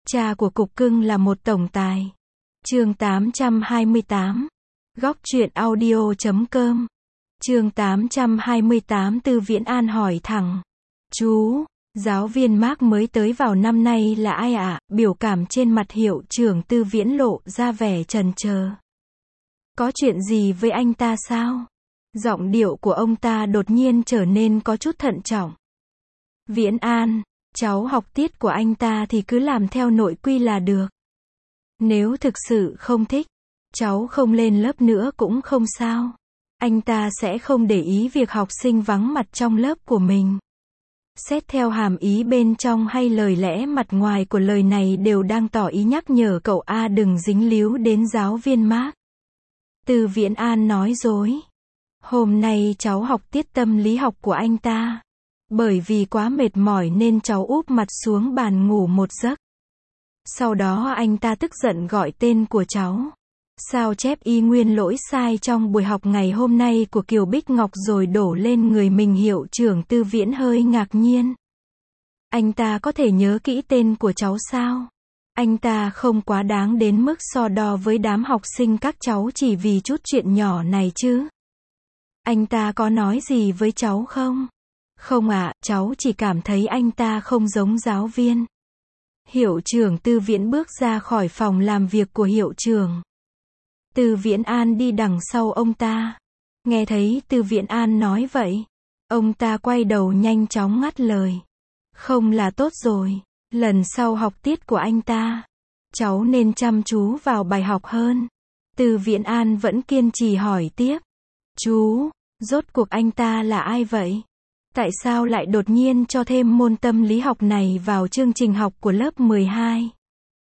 Cha của cục cưng là một tổng tài. Chương 828. Góc truyện audio.com. Chương 828. Tư Viễn An hỏi thẳng. Chú, giáo viên Mark mới tới vào năm nay là ai ạ? Biểu cảm trên mặt hiệu trưởng Tư Viễn lộ ra vẻ chần chờ. Có chuyện gì với anh ta sao? Giọng điệu của ông ta đột nhiên trở nên có chút thận trọng. Viễn An, cháu học tiết của anh ta thì cứ làm theo nội quy là được. Nếu thực sự không thích, cháu không lên lớp nữa cũng không sao. Anh ta sẽ không để ý việc học sinh vắng mặt trong lớp của mình. Xét theo hàm ý bên trong hay lời lẽ mặt ngoài của lời này đều đang tỏ ý nhắc nhở cậu A đừng dính líu đến giáo viên Mark. Tư Viễn An nói dối. Hôm nay cháu học tiết tâm lý học của anh ta. Bởi vì quá mệt mỏi nên cháu úp mặt xuống bàn ngủ một giấc. Sau đó anh ta tức giận gọi tên của cháu. Sao chép y nguyên lỗi sai trong buổi học ngày hôm nay của Kiều Bích Ngọc rồi đổ lên người mình. Hiệu trưởng Tư Viễn hơi ngạc nhiên. Anh ta có thể nhớ kỹ tên của cháu sao? Anh ta không quá đáng đến mức so đo với đám học sinh các cháu chỉ vì chút chuyện nhỏ này chứ. Anh ta có nói gì với cháu không? Không ạ, cháu chỉ cảm thấy anh ta không giống giáo viên. Hiệu trưởng Tư Viễn bước ra khỏi phòng làm việc của hiệu trưởng. Tư Viễn An đi đằng sau ông ta. Nghe thấy Tư Viễn An nói vậy, ông ta quay đầu nhanh chóng ngắt lời. Không là tốt rồi, lần sau học tiết của anh ta, cháu nên chăm chú vào bài học hơn. Tư Viễn An vẫn kiên trì hỏi tiếp. Chú, rốt cuộc anh ta là ai vậy? Tại sao lại đột nhiên cho thêm môn tâm lý học này vào chương trình học của lớp 12?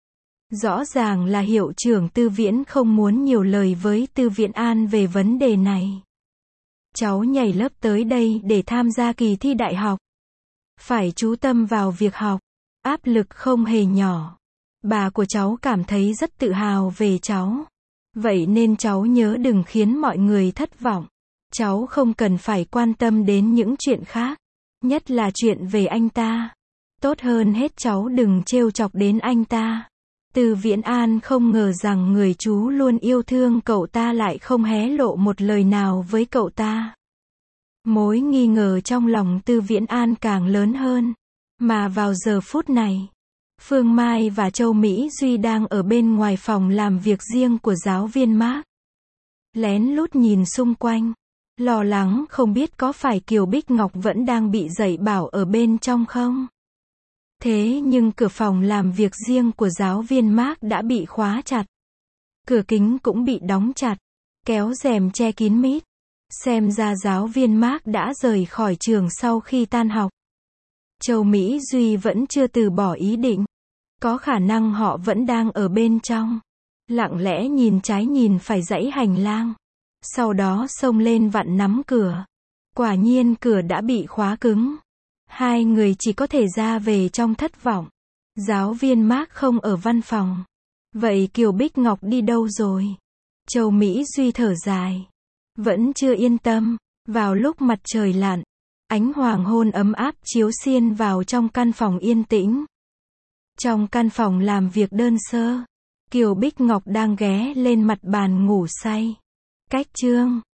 Rõ ràng là hiệu trưởng Tư Viễn không muốn nhiều lời với Tư Viễn An về vấn đề này. Cháu nhảy lớp tới đây để tham gia kỳ thi đại học. Phải chú tâm vào việc học. Áp lực không hề nhỏ. Bà của cháu cảm thấy rất tự hào về cháu. Vậy nên cháu nhớ đừng khiến mọi người thất vọng. Cháu không cần phải quan tâm đến những chuyện khác. Nhất là chuyện về anh ta. Tốt hơn hết cháu đừng trêu chọc đến anh ta. Tư Viễn An không ngờ rằng người chú luôn yêu thương cậu ta lại không hé lộ một lời nào với cậu ta. Mối nghi ngờ trong lòng Tư Viễn An càng lớn hơn. Mà vào giờ phút này, Phương Mai và Châu Mỹ Duy đang ở bên ngoài phòng làm việc riêng của giáo viên Mark. Lén lút nhìn xung quanh, lo lắng không biết có phải Kiều Bích Ngọc vẫn đang bị dạy bảo ở bên trong không. Thế nhưng cửa phòng làm việc riêng của giáo viên Mark đã bị khóa chặt. Cửa kính cũng bị đóng chặt, kéo rèm che kín mít. Xem ra giáo viên Mark đã rời khỏi trường sau khi tan học. Châu Mỹ Duy vẫn chưa từ bỏ ý định. Có khả năng họ vẫn đang ở bên trong. Lặng lẽ nhìn trái nhìn phải dãy hành lang. Sau đó xông lên vặn nắm cửa. Quả nhiên cửa đã bị khóa cứng. Hai người chỉ có thể ra về trong thất vọng. Giáo viên Mark không ở văn phòng. Vậy Kiều Bích Ngọc đi đâu rồi? Châu Mỹ Duy thở dài. Vẫn chưa yên tâm. Vào lúc mặt trời lặn, ánh hoàng hôn ấm áp chiếu xiên vào trong căn phòng yên tĩnh. Trong căn phòng làm việc đơn sơ, Kiều Bích Ngọc đang ghé lên mặt bàn ngủ say. Cách chương